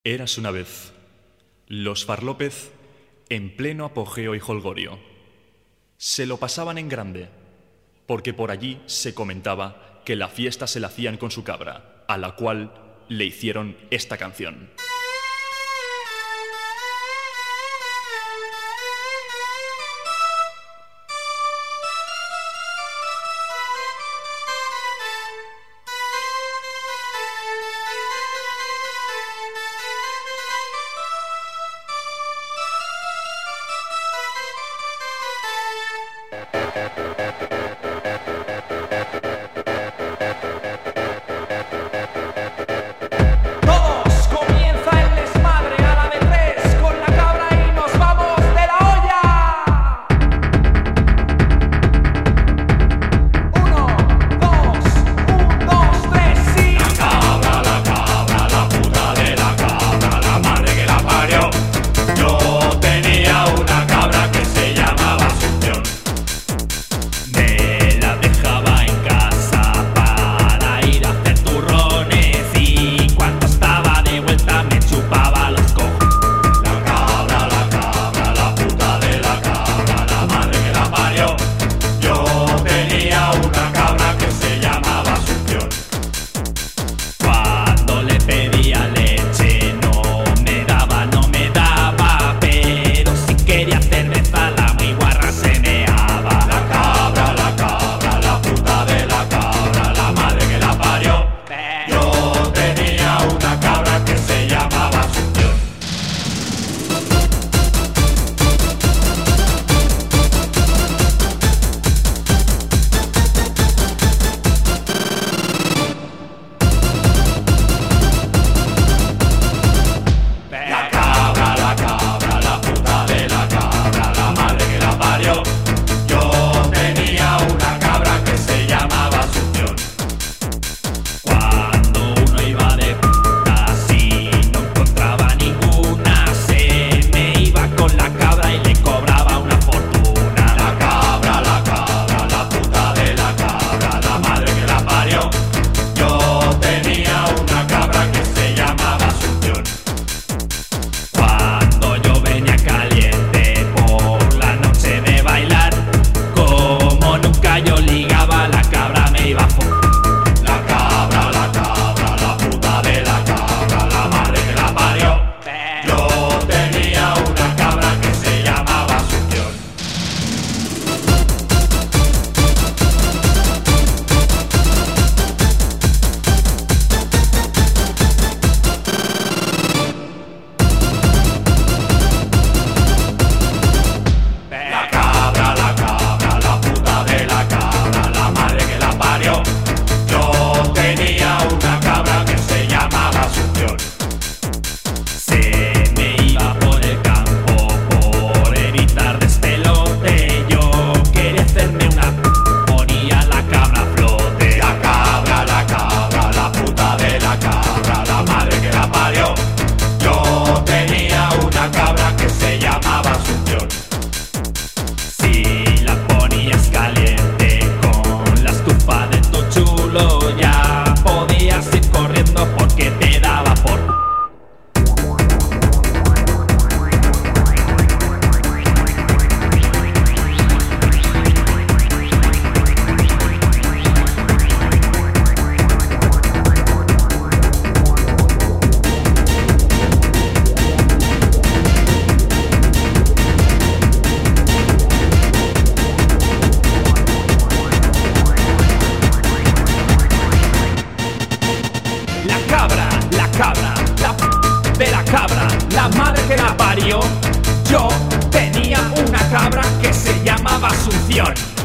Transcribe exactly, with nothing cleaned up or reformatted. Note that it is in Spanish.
Eras una vez los Farlópez en pleno apogeo y jolgorio. Se lo pasaban en grande, porque por allí se comentaba que la fiesta se la hacían con su cabra, a la cual le hicieron esta canción. Todos, comienza el desmadre a la de tres con la cabra y nos vamos de la olla. Uno, dos, un, dos, tres, sí. La cabra, la cabra, la puta de la cabra, la madre que la parió. Yo tenía una cabra que se llamaba Asunción. Me la dejaba en casa para ir a hacer turrones y cuando estaba de vuelta me chupaba los cojos. La cabra, la cabra, la puta de la cabra, la madre que la parió. Yo tenía una cabra que se llamaba Asunción. Cuando le pedía leche no me daba, no me daba, pero si quería cerveza la muy guarra se meaba. La cabra, la cabra, la puta de la cabra, la madre que la parió. Yo tenía una cabra que se llamaba Asunción. La cabra, la cabra, la puta de la cabra, la madre que la parió. Yo tenía una cabra que se llamaba Asunción. Cuando uno iba de puta, si no encontraba ninguna, se me iba con la cabra y le cobraba una fortuna. La cabra, la cabra, la puta de la cabra, la madre que la parió. Yo tenía una cabra que se llamaba Asunción. Cuando yo venía caliente por la noche de bailar, como nunca yo ligaba, la cabra me iba a fo- La cabra, la cabra, la puta de la cabra, la madre que la parió. Yo tenía una cabra que se llamaba Asunción. La cabra, la cabra, la puta de la cabra, la madre que la parió. Yo tenía una cabra que se llamaba Asunción. Se me iba por el campo por evitar despelote. Yo quería hacerme una p- ponía la cabra a flote. La cabra, la cabra, la puta de la cabra, la madre que la parió. Yo tenía una cabra que se llamaba Asunción. Si la ponías caliente con la estufa de tu chulo, ya podías ir corriendo porque te daba por... La cabra, la cabra, la p de la cabra, la madre que la parió. Yo tenía una cabra que se llamaba Asunción.